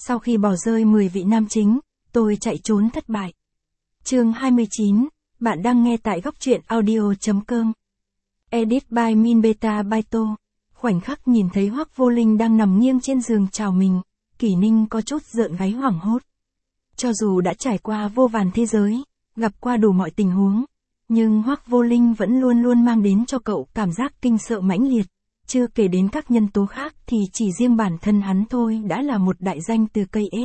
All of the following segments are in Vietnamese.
Sau khi bỏ rơi 10 vị nam chính, tôi chạy trốn thất bại. Chương 29, bạn đang nghe tại góc truyện audio.com. Edit by Minbeta Baito. Khoảnh khắc nhìn thấy Hoắc Vô Linh đang nằm nghiêng trên giường chào mình, Kỷ Ninh có chút rợn gáy hoảng hốt. Cho dù đã trải qua vô vàn thế giới, gặp qua đủ mọi tình huống, nhưng Hoắc Vô Linh vẫn luôn luôn mang đến cho cậu cảm giác kinh sợ mãnh liệt. Chưa kể đến các nhân tố khác thì chỉ riêng bản thân hắn thôi đã là một đại danh từ cây ết.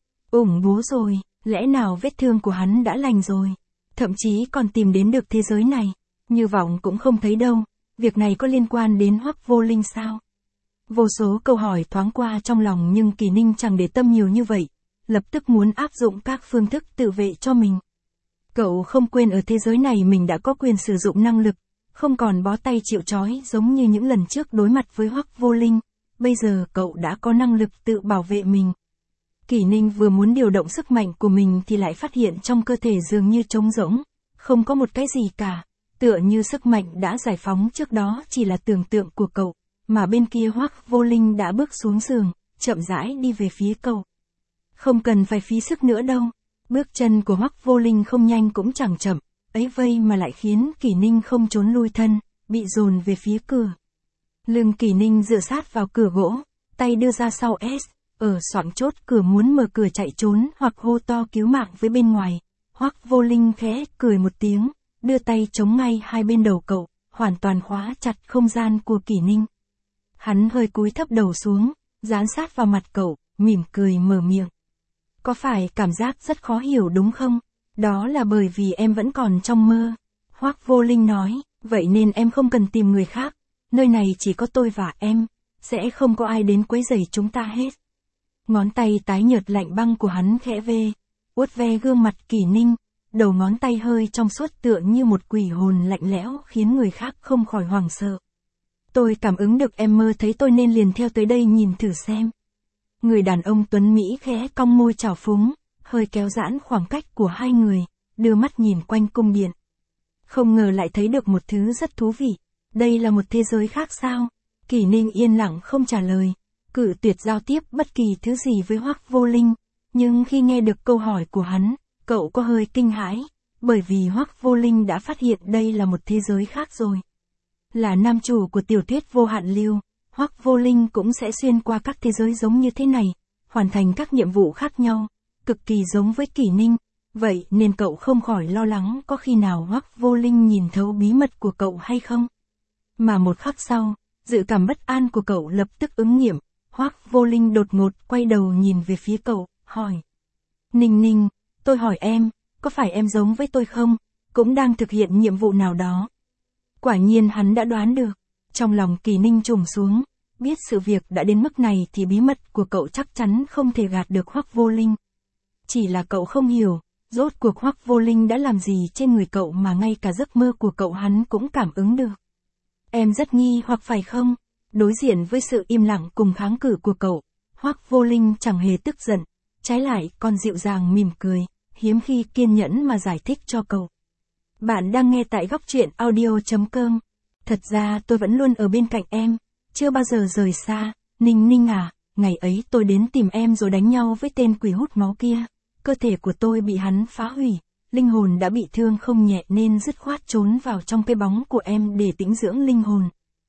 Ủng bố rồi, lẽ nào vết thương của hắn đã lành rồi? Thậm chí còn tìm đến được thế giới này. Như vọng cũng không thấy đâu, việc này có liên quan đến Hoắc Vô Linh sao? Vô số câu hỏi thoáng qua trong lòng nhưng Kỷ Ninh chẳng để tâm nhiều như vậy, lập tức muốn áp dụng các phương thức tự vệ cho mình. Cậu không quên ở thế giới này mình đã có quyền sử dụng năng lực, không còn bó tay chịu trói giống như những lần trước đối mặt với Hoắc Vô Linh, bây giờ cậu đã có năng lực tự bảo vệ mình. Kỷ Ninh vừa muốn điều động sức mạnh của mình thì lại phát hiện trong cơ thể dường như trống rỗng, không có một cái gì cả, tựa như sức mạnh đã giải phóng trước đó chỉ là tưởng tượng của cậu, mà bên kia Hoắc Vô Linh đã bước xuống giường, chậm rãi đi về phía cậu. Không cần phải phí sức nữa đâu, bước chân của Hoắc Vô Linh không nhanh cũng chẳng chậm, ấy vây mà lại khiến Kỷ Ninh không trốn lui thân, bị dồn về phía cửa. Lưng Kỷ Ninh dựa sát vào cửa gỗ, tay đưa ra sau ở xoạng chốt cửa muốn mở cửa chạy trốn hoặc hô to cứu mạng với bên ngoài. Hoắc Vô Linh khẽ cười một tiếng, đưa tay chống ngay hai bên đầu cậu, hoàn toàn khóa chặt không gian của Kỷ Ninh. Hắn hơi cúi thấp đầu xuống, dán sát vào mặt cậu, mỉm cười mở miệng. Có phải cảm giác rất khó hiểu đúng không? Đó là bởi vì em vẫn còn trong mơ. Hoắc Vô Linh nói, vậy nên em không cần tìm người khác, nơi này chỉ có tôi và em, sẽ không có ai đến quấy rầy chúng ta hết. Ngón tay tái nhợt lạnh băng của hắn khẽ vuốt ve gương mặt Kỷ Ninh, đầu ngón tay hơi trong suốt tựa như một quỷ hồn lạnh lẽo khiến người khác không khỏi hoảng sợ. Tôi cảm ứng được em mơ thấy tôi nên liền theo tới đây nhìn thử xem. Người đàn ông tuấn Mỹ khẽ cong môi trào phúng, hơi kéo giãn khoảng cách của hai người, đưa mắt nhìn quanh cung điện. Không ngờ lại thấy được một thứ rất thú vị. Đây là một thế giới khác sao? Kỷ Ninh yên lặng không trả lời, cự tuyệt giao tiếp bất kỳ thứ gì với Hoắc Vô Linh. Nhưng khi nghe được câu hỏi của hắn, cậu có hơi kinh hãi, bởi vì Hoắc Vô Linh đã phát hiện đây là một thế giới khác rồi. Là nam chủ của tiểu thuyết Vô Hạn Lưu, Hoắc Vô Linh cũng sẽ xuyên qua các thế giới giống như thế này, hoàn thành các nhiệm vụ khác nhau, cực kỳ giống với Kỷ Ninh, vậy nên cậu không khỏi lo lắng có khi nào Hoắc Vô Linh nhìn thấu bí mật của cậu hay không. Mà một khắc sau, dự cảm bất an của cậu lập tức ứng nghiệm, Hoắc Vô Linh đột ngột quay đầu nhìn về phía cậu, hỏi. Ninh Ninh, tôi hỏi em, có phải em giống với tôi không, cũng đang thực hiện nhiệm vụ nào đó? Quả nhiên hắn đã đoán được, trong lòng Kỷ Ninh trùng xuống, biết sự việc đã đến mức này thì bí mật của cậu chắc chắn không thể gạt được Hoắc Vô Linh. Chỉ là cậu không hiểu, rốt cuộc Hoắc Vô Linh đã làm gì trên người cậu mà ngay cả giấc mơ của cậu hắn cũng cảm ứng được. Em rất nghi hoặc phải không? Đối diện với sự im lặng cùng kháng cự của cậu, Hoắc Vô Linh chẳng hề tức giận, trái lại còn dịu dàng mỉm cười, hiếm khi kiên nhẫn mà giải thích cho cậu. Bạn đang nghe tại góc truyện audio.com. Thật ra tôi vẫn luôn ở bên cạnh em, chưa bao giờ rời xa. Ninh Ninh à, ngày ấy tôi đến tìm em rồi đánh nhau với tên quỷ hút máu kia. Cơ thể của tôi bị hắn phá hủy, linh hồn đã bị thương không nhẹ nên dứt khoát trốn vào trong cái bóng của em để tĩnh dưỡng linh hồn.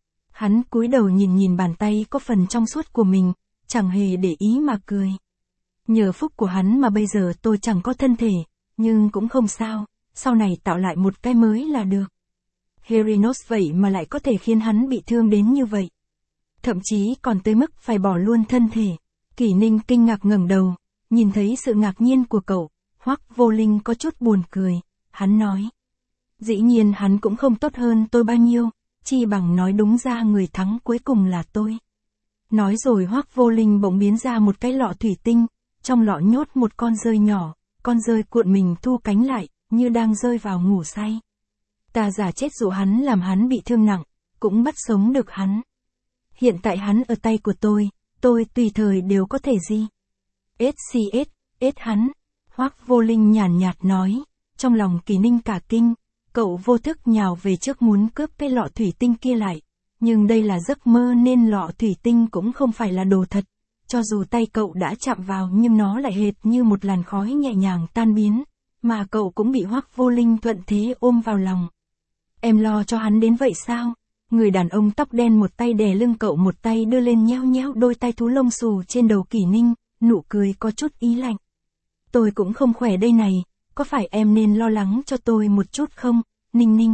Hắn cúi đầu nhìn bàn tay có phần trong suốt của mình, chẳng hề để ý mà cười. Nhờ phúc của hắn mà bây giờ tôi chẳng có thân thể, nhưng cũng không sao, sau này tạo lại một cái mới là được. Herinos vậy mà lại có thể khiến hắn bị thương đến như vậy. Thậm chí còn tới mức phải bỏ luôn thân thể. Kỷ Ninh kinh ngạc ngẩng đầu, nhìn thấy sự ngạc nhiên của cậu, Hoắc Vô Linh có chút buồn cười, hắn nói. Dĩ nhiên hắn cũng không tốt hơn tôi bao nhiêu, chi bằng nói đúng ra người thắng cuối cùng là tôi. Nói rồi Hoắc Vô Linh bỗng biến ra một cái lọ thủy tinh, trong lọ nhốt một con dơi nhỏ, con dơi cuộn mình thu cánh lại, như đang rơi vào ngủ say. Ta giả chết dụ hắn làm hắn bị thương nặng, cũng bắt sống được hắn. Hiện tại hắn ở tay của tôi tùy thời đều có thể gì. SCS hắn. Hoắc Vô Linh nhàn nhạt nói, trong lòng Kỷ Ninh cả kinh, cậu vô thức nhào về trước muốn cướp cái lọ thủy tinh kia lại, nhưng đây là giấc mơ nên lọ thủy tinh cũng không phải là đồ thật, cho dù tay cậu đã chạm vào nhưng nó lại hệt như một làn khói nhẹ nhàng tan biến, mà cậu cũng bị Hoắc Vô Linh thuận thế ôm vào lòng. Em lo cho hắn đến vậy sao? Người đàn ông tóc đen một tay đè lưng cậu, một tay đưa lên nhéo nhéo đôi tai thú lông xù trên đầu Kỷ Ninh, nụ cười có chút ý lạnh. Tôi cũng không khỏe đây này, có phải em nên lo lắng cho tôi một chút không, Ninh Ninh?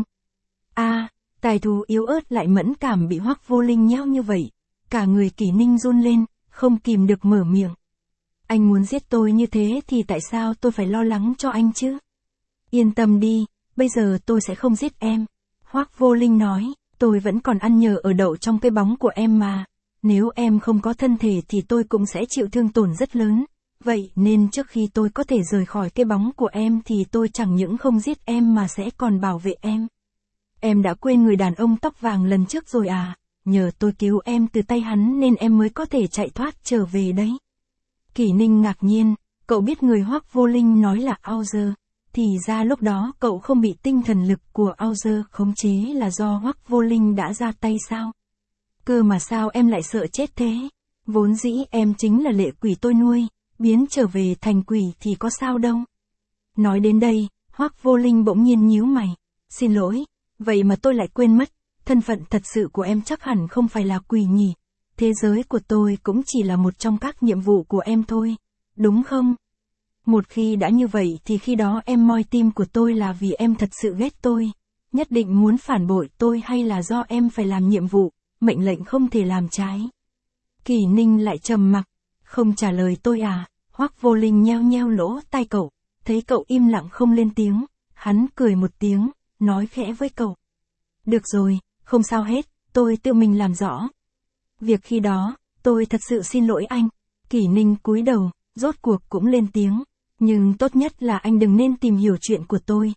Tai thú yếu ớt lại mẫn cảm bị Hoắc Vô Linh nhéo như vậy, cả người Kỷ Ninh run lên, không kìm được mở miệng. Anh muốn giết tôi như thế thì tại sao tôi phải lo lắng cho anh chứ? Yên tâm đi, bây giờ tôi sẽ không giết em. Hoắc Vô Linh nói, tôi vẫn còn ăn nhờ ở đậu trong cái bóng của em mà. Nếu em không có thân thể thì tôi cũng sẽ chịu thương tổn rất lớn. Vậy nên trước khi tôi có thể rời khỏi cái bóng của em thì tôi chẳng những không giết em mà sẽ còn bảo vệ em. Em đã quên người đàn ông tóc vàng lần trước rồi à? Nhờ tôi cứu em từ tay hắn nên em mới có thể chạy thoát trở về đấy. Kỷ Ninh ngạc nhiên, cậu biết người Hoắc Vô Linh nói là Auger, thì ra lúc đó cậu không bị tinh thần lực của Auger khống chế là do Hoắc Vô Linh đã ra tay sao? Cơ mà sao em lại sợ chết thế? Vốn dĩ em chính là lệ quỷ tôi nuôi, biến trở về thành quỷ thì có sao đâu. Nói đến đây, Hoắc Vô Linh bỗng nhiên nhíu mày. Xin lỗi, vậy mà tôi lại quên mất, thân phận thật sự của em chắc hẳn không phải là quỷ nhỉ. Thế giới của tôi cũng chỉ là một trong các nhiệm vụ của em thôi, đúng không? Một khi đã như vậy thì khi đó em moi tim của tôi là vì em thật sự ghét tôi, nhất định muốn phản bội tôi, hay là do em phải làm nhiệm vụ, mệnh lệnh không thể làm trái? Kỷ Ninh lại trầm mặc, không trả lời tôi à? Hoắc Vô Linh nheo nheo lỗ tai cậu, thấy cậu im lặng không lên tiếng, hắn cười một tiếng, nói khẽ với cậu. Được rồi, không sao hết, tôi tự mình làm rõ. Việc khi đó, tôi thật sự xin lỗi anh. Kỷ Ninh cúi đầu, rốt cuộc cũng lên tiếng. Nhưng tốt nhất là anh đừng nên tìm hiểu chuyện của tôi,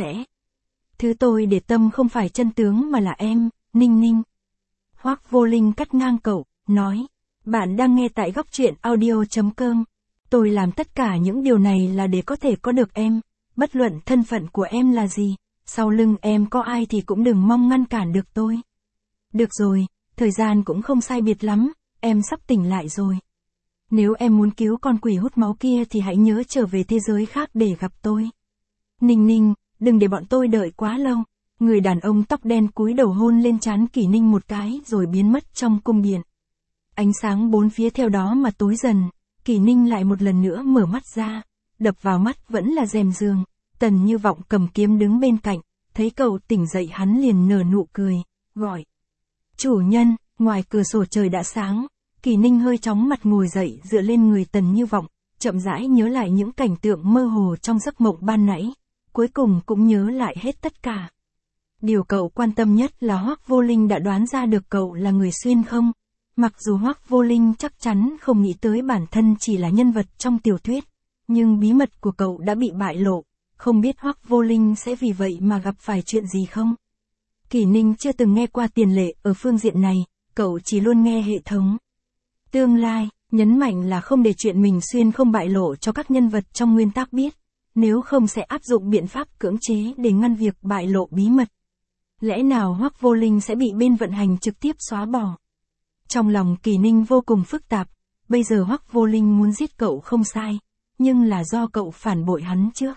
Thứ tôi để tâm không phải chân tướng mà là em, Ninh Ninh. Hoắc Vô Linh cắt ngang cậu, nói. Bạn đang nghe tại góc truyện audio.com. Tôi làm tất cả những điều này là để có thể có được em. Bất luận thân phận của em là gì, sau lưng em có ai thì cũng đừng mong ngăn cản được tôi. Được rồi, thời gian cũng không sai biệt lắm, em sắp tỉnh lại rồi. Nếu em muốn cứu con quỷ hút máu kia thì hãy nhớ trở về thế giới khác để gặp tôi. Ninh Ninh, đừng để bọn tôi đợi quá lâu. Người đàn ông tóc đen cúi đầu hôn lên trán Kỷ Ninh một cái rồi biến mất trong cung điện. Ánh sáng bốn phía theo đó mà tối dần, Kỷ Ninh lại một lần nữa mở mắt ra, đập vào mắt vẫn là rèm giường. Tần Như Vọng cầm kiếm đứng bên cạnh, thấy cậu tỉnh dậy hắn liền nở nụ cười, gọi. Chủ nhân, ngoài cửa sổ trời đã sáng. Kỷ Ninh hơi chóng mặt ngồi dậy dựa lên người Tần Như Vọng, chậm rãi nhớ lại những cảnh tượng mơ hồ trong giấc mộng ban nãy, cuối cùng cũng nhớ lại hết tất cả. Điều cậu quan tâm nhất là Hoắc Vô Linh đã đoán ra được cậu là người xuyên không? Mặc dù Hoắc Vô Linh chắc chắn không nghĩ tới bản thân chỉ là nhân vật trong tiểu thuyết, nhưng bí mật của cậu đã bị bại lộ, không biết Hoắc Vô Linh sẽ vì vậy mà gặp phải chuyện gì không? Kỷ Ninh chưa từng nghe qua tiền lệ ở phương diện này, cậu chỉ luôn nghe hệ thống. Tương lai, nhấn mạnh là không để chuyện mình xuyên không bại lộ cho các nhân vật trong nguyên tắc biết, nếu không sẽ áp dụng biện pháp cưỡng chế để ngăn việc bại lộ bí mật. Lẽ nào Hoắc Vô Linh sẽ bị bên vận hành trực tiếp xóa bỏ? Trong lòng Kỷ Ninh vô cùng phức tạp, bây giờ Hoắc Vô Linh muốn giết cậu không sai, nhưng là do cậu phản bội hắn trước.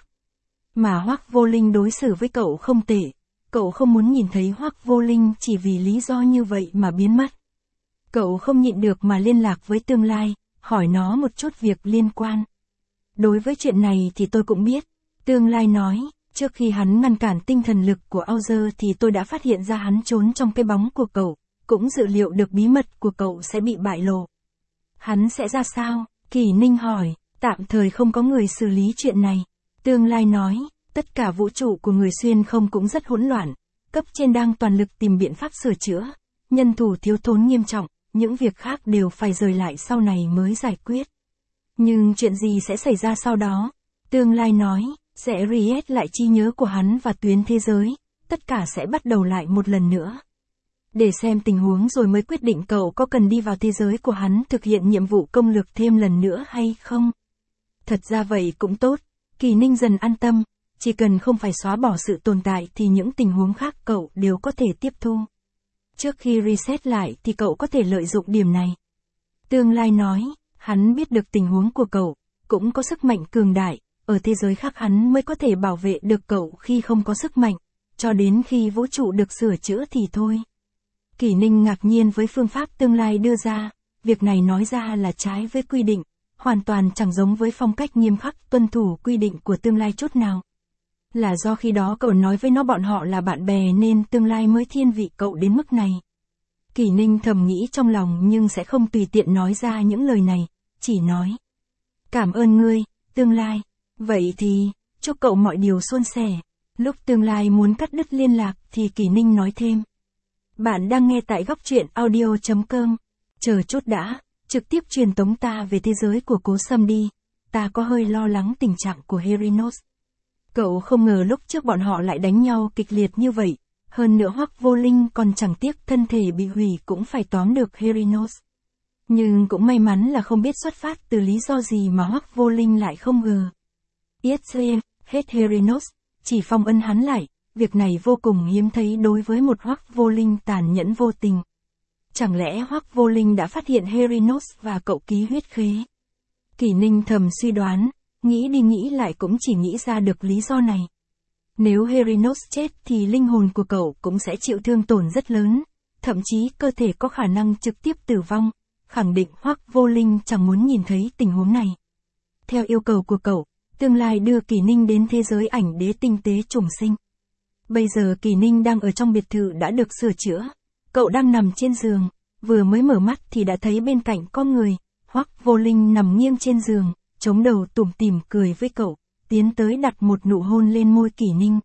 Mà Hoắc Vô Linh đối xử với cậu không tệ, cậu không muốn nhìn thấy Hoắc Vô Linh chỉ vì lý do như vậy mà biến mất. Cậu không nhịn được mà liên lạc với tương lai, hỏi nó một chút việc liên quan. Đối với chuyện này thì tôi cũng biết. Tương lai nói, trước khi hắn ngăn cản tinh thần lực của Auger thì tôi đã phát hiện ra hắn trốn trong cái bóng của cậu, cũng dự liệu được bí mật của cậu sẽ bị bại lộ. Hắn sẽ ra sao? Kỷ Ninh hỏi, tạm thời không có người xử lý chuyện này. Tương lai nói, tất cả vũ trụ của người xuyên không cũng rất hỗn loạn, cấp trên đang toàn lực tìm biện pháp sửa chữa, nhân thủ thiếu thốn nghiêm trọng. Những việc khác đều phải rời lại sau này mới giải quyết. Nhưng chuyện gì sẽ xảy ra sau đó? Tương lai nói, sẽ reset lại trí nhớ của hắn và tuyến thế giới, tất cả sẽ bắt đầu lại một lần nữa. Để xem tình huống rồi mới quyết định cậu có cần đi vào thế giới của hắn thực hiện nhiệm vụ công lược thêm lần nữa hay không. Thật ra vậy cũng tốt, Kỷ Ninh dần an tâm, chỉ cần không phải xóa bỏ sự tồn tại thì những tình huống khác cậu đều có thể tiếp thu. Trước khi reset lại thì cậu có thể lợi dụng điểm này. Tương lai nói, Hắn biết được tình huống của cậu, cũng có sức mạnh cường đại, ở thế giới khác hắn mới có thể bảo vệ được cậu khi không có sức mạnh, cho đến khi vũ trụ được sửa chữa thì thôi. Kỷ Ninh ngạc nhiên với phương pháp tương lai đưa ra, việc này nói ra là trái với quy định, hoàn toàn chẳng giống với phong cách nghiêm khắc tuân thủ quy định của tương lai chút nào. Là do khi đó cậu nói với nó bọn họ là bạn bè nên tương lai mới thiên vị cậu đến mức này. Kỷ Ninh thầm nghĩ trong lòng nhưng sẽ không tùy tiện nói ra những lời này, chỉ nói. Cảm ơn ngươi, tương lai. Vậy thì, chúc cậu mọi điều suôn sẻ. Lúc tương lai muốn cắt đứt liên lạc thì Kỷ Ninh nói thêm. Bạn đang nghe tại góc truyện audio.com. Chờ chút đã, trực tiếp truyền tống ta về thế giới của Cố Sâm đi. Ta có hơi lo lắng tình trạng của Herinos. Cậu không ngờ lúc trước bọn họ lại đánh nhau kịch liệt như vậy. Hơn nữa Hoắc Vô Linh còn chẳng tiếc thân thể bị hủy cũng phải tóm được Herinos. Nhưng cũng may mắn là không biết xuất phát từ lý do gì mà Hoắc Vô Linh lại không ngờ. Yết hết Herinos, chỉ phong ấn hắn lại, việc này vô cùng hiếm thấy đối với một Hoắc Vô Linh tàn nhẫn vô tình. Chẳng lẽ Hoắc Vô Linh đã phát hiện Herinos và cậu ký huyết khế? Kỷ Ninh thầm suy đoán, nghĩ đi nghĩ lại cũng chỉ nghĩ ra được lý do này. Nếu Herinos chết thì linh hồn của cậu cũng sẽ chịu thương tổn rất lớn, thậm chí cơ thể có khả năng trực tiếp tử vong, khẳng định Hoắc Vô Linh chẳng muốn nhìn thấy tình huống này. Theo yêu cầu của cậu, tương lai đưa Kỷ Ninh đến thế giới ảnh đế tinh tế trùng sinh. Bây giờ Kỷ Ninh đang ở trong biệt thự đã được sửa chữa, cậu đang nằm trên giường, vừa mới mở mắt thì đã thấy bên cạnh có người, Hoắc Vô Linh nằm nghiêng trên giường, chống đầu tủm tỉm cười với cậu, tiến tới đặt một nụ hôn lên môi Kỷ Ninh.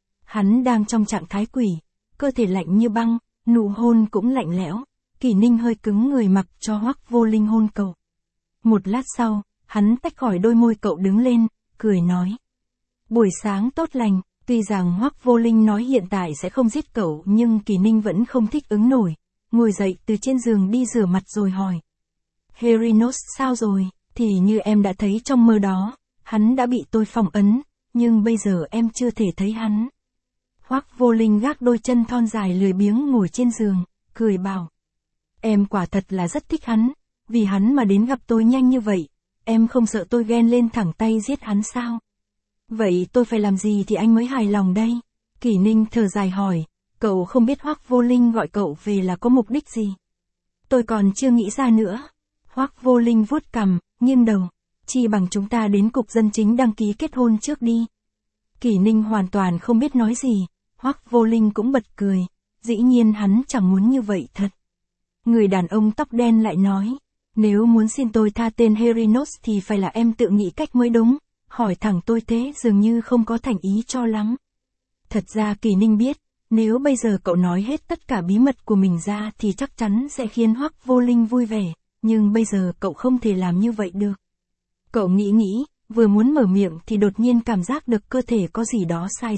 Hắn đang trong trạng thái quỷ, cơ thể lạnh như băng, nụ hôn cũng lạnh lẽo, Kỷ Ninh hơi cứng người mặc cho Hoắc Vô Linh hôn cậu. Một lát sau, hắn tách khỏi đôi môi cậu đứng lên, cười nói. Buổi sáng tốt lành, tuy rằng Hoắc Vô Linh nói hiện tại sẽ không giết cậu nhưng Kỷ Ninh vẫn không thích ứng nổi, ngồi dậy từ trên giường đi rửa mặt rồi hỏi. Herinos sao rồi, thì như em đã thấy trong mơ đó, hắn đã bị tôi phong ấn, nhưng bây giờ em chưa thể thấy hắn. Hoắc Vô Linh gác đôi chân thon dài lười biếng ngồi trên giường, cười bảo. Em quả thật là rất thích hắn, vì hắn mà đến gặp tôi nhanh như vậy, em không sợ tôi ghen lên thẳng tay giết hắn sao? Vậy tôi phải làm gì thì anh mới hài lòng đây? Kỷ Ninh thở dài hỏi, cậu không biết Hoắc Vô Linh gọi cậu về là có mục đích gì? Tôi còn chưa nghĩ ra nữa. Hoắc Vô Linh vuốt cằm, nghiêng đầu. Chi bằng chúng ta đến cục dân chính đăng ký kết hôn trước đi. Kỷ Ninh hoàn toàn không biết nói gì, Hoắc Vô Linh cũng bật cười, dĩ nhiên hắn chẳng muốn như vậy thật. Người đàn ông tóc đen lại nói, nếu muốn xin tôi tha tên Herinos thì phải là em tự nghĩ cách mới đúng, hỏi thẳng tôi thế dường như không có thành ý cho lắm. Thật ra Kỷ Ninh biết, nếu bây giờ cậu nói hết tất cả bí mật của mình ra thì chắc chắn sẽ khiến Hoắc Vô Linh vui vẻ, nhưng bây giờ cậu không thể làm như vậy được. Cậu nghĩ, vừa muốn mở miệng thì đột nhiên cảm giác được cơ thể có gì đó sai.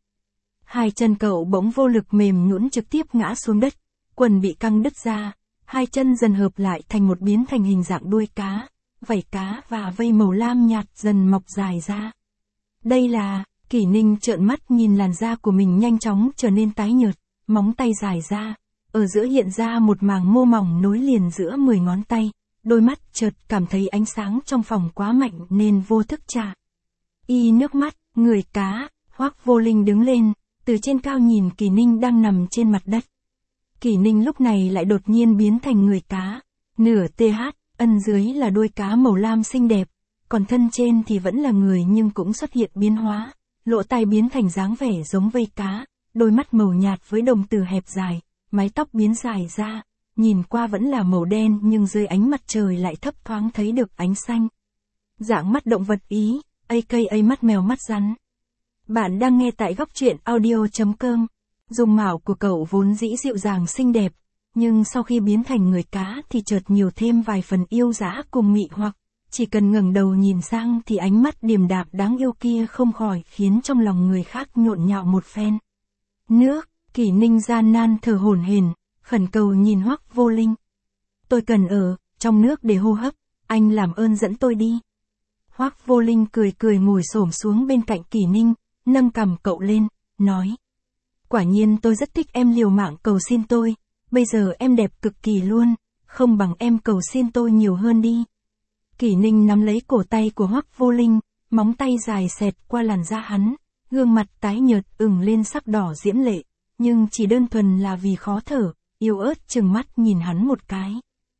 Hai chân cậu bỗng vô lực mềm nhũn trực tiếp ngã xuống đất, quần bị căng đứt ra, hai chân dần hợp lại biến thành hình dạng đuôi cá, vảy cá và vây màu lam nhạt dần mọc dài ra. Đây là, Kỷ Ninh trợn mắt nhìn làn da của mình nhanh chóng trở nên tái nhợt, móng tay dài ra, ở giữa hiện ra một màng mô mỏng nối liền giữa 10 ngón tay. Đôi mắt chợt cảm thấy ánh sáng trong phòng quá mạnh nên vô thức trả. Nước mắt, người cá, Hoắc Vô Linh đứng lên, từ trên cao nhìn Kỷ Ninh đang nằm trên mặt đất. Kỷ Ninh lúc này lại đột nhiên biến thành người cá, nửa TH, ân dưới là đuôi cá màu lam xinh đẹp, còn thân trên thì vẫn là người nhưng cũng xuất hiện biến hóa, lỗ tai biến thành dáng vẻ giống vây cá, đôi mắt màu nhạt với đồng tử hẹp dài, mái tóc biến dài ra. Nhìn qua vẫn là màu đen nhưng dưới ánh mặt trời lại thấp thoáng thấy được ánh xanh. Dạng mắt động vật Ý, aka mắt mèo mắt rắn. Bạn đang nghe tại góc truyện audio.com. Dung mạo của cậu vốn dĩ dịu dàng xinh đẹp, nhưng sau khi biến thành người cá thì chợt nhiều thêm vài phần yêu dã cùng mị hoặc, chỉ cần ngẩng đầu nhìn sang thì ánh mắt điềm đạm đáng yêu kia không khỏi khiến trong lòng người khác nhộn nhạo một phen. Nước, Kỷ Ninh gian nan thở hổn hển, khẩn cầu nhìn Hoắc Vô Linh. Tôi cần ở trong nước để hô hấp, anh làm ơn dẫn tôi đi. Hoắc Vô Linh cười ngồi xổm xuống bên cạnh Kỷ Ninh, nâng cằm cậu lên, nói. Quả nhiên tôi rất thích em liều mạng cầu xin tôi, bây giờ em đẹp cực kỳ luôn, không bằng em cầu xin tôi nhiều hơn đi. Kỷ Ninh nắm lấy cổ tay của Hoắc Vô Linh, móng tay dài xẹt qua làn da hắn, gương mặt tái nhợt ửng lên sắc đỏ diễm lệ, nhưng chỉ đơn thuần là vì khó thở, yếu ớt trừng mắt nhìn hắn một cái.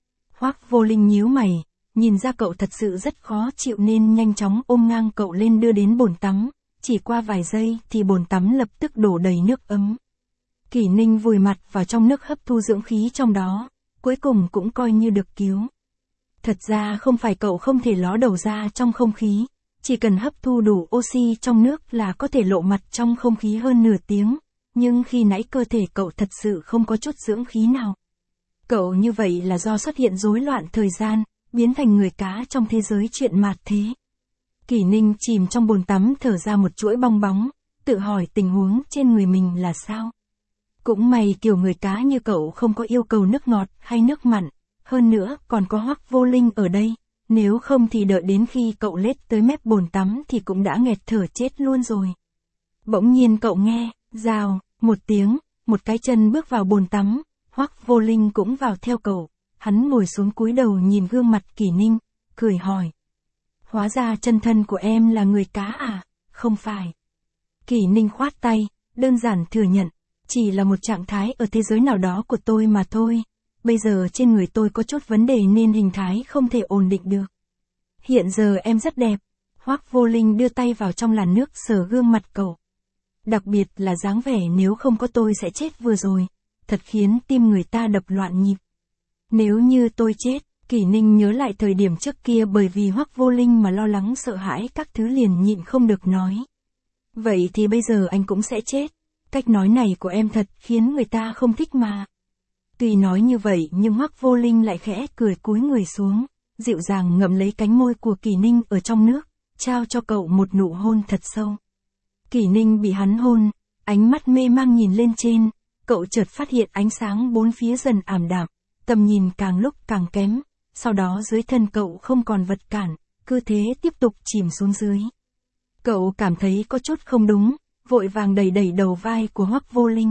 Hoắc Vô Linh nhíu mày, nhìn ra cậu thật sự rất khó chịu nên nhanh chóng ôm ngang cậu lên đưa đến bồn tắm, chỉ qua vài giây thì bồn tắm lập tức đổ đầy nước ấm. Kỷ Ninh vùi mặt vào trong nước hấp thu dưỡng khí trong đó, cuối cùng cũng coi như được cứu. Thật ra không phải cậu không thể ló đầu ra trong không khí, chỉ cần hấp thu đủ oxy trong nước là có thể lộ mặt trong không khí hơn nửa tiếng, nhưng khi nãy cơ thể cậu thật sự không có chút dưỡng khí nào. Cậu như vậy là do xuất hiện rối loạn thời gian, biến thành người cá trong thế giới chuyện mạt thế. Kỷ Ninh chìm trong bồn tắm thở ra một chuỗi bong bóng, tự hỏi tình huống trên người mình là sao. Cũng may kiểu người cá như cậu không có yêu cầu nước ngọt hay nước mặn, hơn nữa còn có Hoắc Vô Linh ở đây, nếu không thì đợi đến khi cậu lết tới mép bồn tắm thì cũng đã nghẹt thở chết luôn rồi. Bỗng nhiên cậu nghe, rào, một tiếng, một cái chân bước vào bồn tắm, Hoắc Vô Linh cũng vào theo cậu, hắn ngồi xuống cúi đầu nhìn gương mặt Kỷ Ninh, cười hỏi. Hóa ra chân thân của em là người cá à? Không phải. Kỷ Ninh khoát tay, đơn giản thừa nhận, chỉ là một trạng thái ở thế giới nào đó của tôi mà thôi. Bây giờ trên người tôi có chút vấn đề nên hình thái không thể ổn định được. Hiện giờ em rất đẹp. Hoắc Vô Linh đưa tay vào trong làn nước sờ gương mặt cậu. Đặc biệt là dáng vẻ nếu không có tôi sẽ chết vừa rồi. Thật khiến tim người ta đập loạn nhịp. Nếu như tôi chết, Kỷ Ninh nhớ lại thời điểm trước kia bởi vì Hoắc Vô Linh mà lo lắng sợ hãi các thứ liền nhịn không được nói. Vậy thì bây giờ anh cũng sẽ chết. Cách nói này của em thật khiến người ta không thích mà. Tuy nói như vậy nhưng Hoắc Vô Linh lại khẽ cười cúi người xuống, dịu dàng ngậm lấy cánh môi của Kỷ Ninh ở trong nước, trao cho cậu một nụ hôn thật sâu. Kỷ Ninh bị hắn hôn, ánh mắt mê mang nhìn lên trên, cậu chợt phát hiện ánh sáng bốn phía dần ảm đạm, tầm nhìn càng lúc càng kém, sau đó dưới thân cậu không còn vật cản, cứ thế tiếp tục chìm xuống dưới. Cậu cảm thấy có chút không đúng, vội vàng đẩy đầu vai của Hoắc Vô Linh.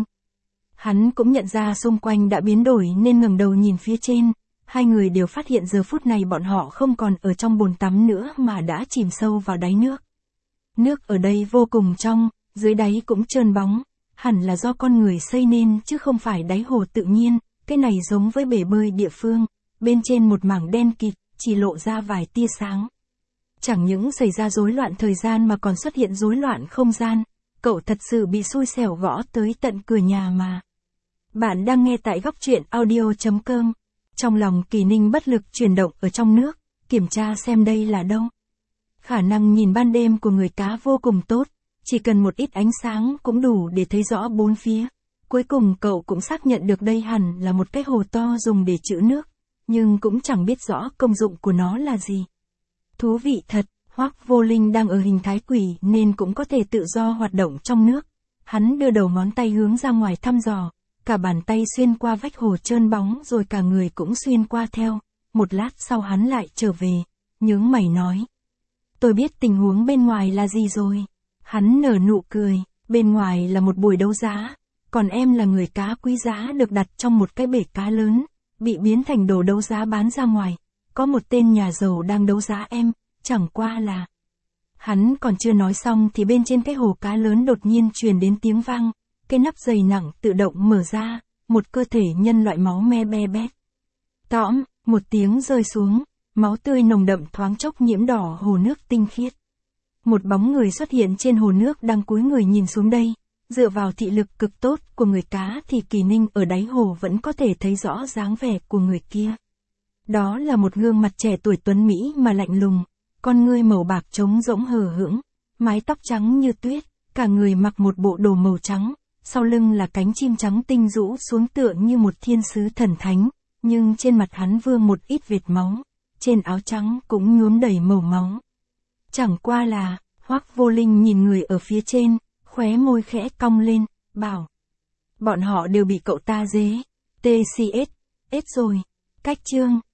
Hắn cũng nhận ra xung quanh đã biến đổi nên ngẩng đầu nhìn phía trên, hai người đều phát hiện giờ phút này bọn họ không còn ở trong bồn tắm nữa mà đã chìm sâu vào đáy nước. Nước ở đây vô cùng trong, dưới đáy cũng trơn bóng, hẳn là do con người xây nên chứ không phải đáy hồ tự nhiên, cái này giống với bể bơi địa phương, bên trên một mảng đen kịt, chỉ lộ ra vài tia sáng. Chẳng những xảy ra rối loạn thời gian mà còn xuất hiện rối loạn không gian, cậu thật sự bị xui xẻo gõ tới tận cửa nhà mà. Bạn đang nghe tại góc truyện audio.com. Trong lòng Kỷ Ninh bất lực chuyển động ở trong nước, kiểm tra xem đây là đâu. Khả năng nhìn ban đêm của người cá vô cùng tốt, chỉ cần một ít ánh sáng cũng đủ để thấy rõ bốn phía. Cuối cùng cậu cũng xác nhận được đây hẳn là một cái hồ to dùng để trữ nước, nhưng cũng chẳng biết rõ công dụng của nó là gì. Thú vị thật, Hoắc Vô Linh đang ở hình thái quỷ nên cũng có thể tự do hoạt động trong nước. Hắn đưa đầu ngón tay hướng ra ngoài thăm dò, cả bàn tay xuyên qua vách hồ trơn bóng rồi cả người cũng xuyên qua theo. Một lát sau hắn lại trở về, nhướng mày nói. Tôi biết tình huống bên ngoài là gì rồi. Hắn nở nụ cười, bên ngoài là một buổi đấu giá, còn em là người cá quý giá được đặt trong một cái bể cá lớn, bị biến thành đồ đấu giá bán ra ngoài. Có một tên nhà giàu đang đấu giá em, chẳng qua là... Hắn còn chưa nói xong thì bên trên cái hồ cá lớn đột nhiên truyền đến tiếng vang, cái nắp dày nặng tự động mở ra, một cơ thể nhân loại máu me be bét. Tõm, một tiếng rơi xuống, máu tươi nồng đậm thoáng chốc nhiễm đỏ hồ nước tinh khiết. Một bóng người xuất hiện trên hồ nước đang cúi người nhìn xuống đây, dựa vào thị lực cực tốt của người cá thì Kỷ Ninh ở đáy hồ vẫn có thể thấy rõ dáng vẻ của người kia. Đó là một gương mặt trẻ tuổi tuấn mỹ mà lạnh lùng, con ngươi màu bạc trống rỗng hờ hững, mái tóc trắng như tuyết, cả người mặc một bộ đồ màu trắng, sau lưng là cánh chim trắng tinh rũ xuống tựa như một thiên sứ thần thánh, nhưng trên mặt hắn vương một ít vệt máu, trên áo trắng cũng nhuốm đầy màu máu. Chẳng qua là, Hoắc Vô Linh nhìn người ở phía trên, khóe môi khẽ cong lên, bảo. Bọn họ đều bị cậu ta dế, TCS, rồi. Cách chương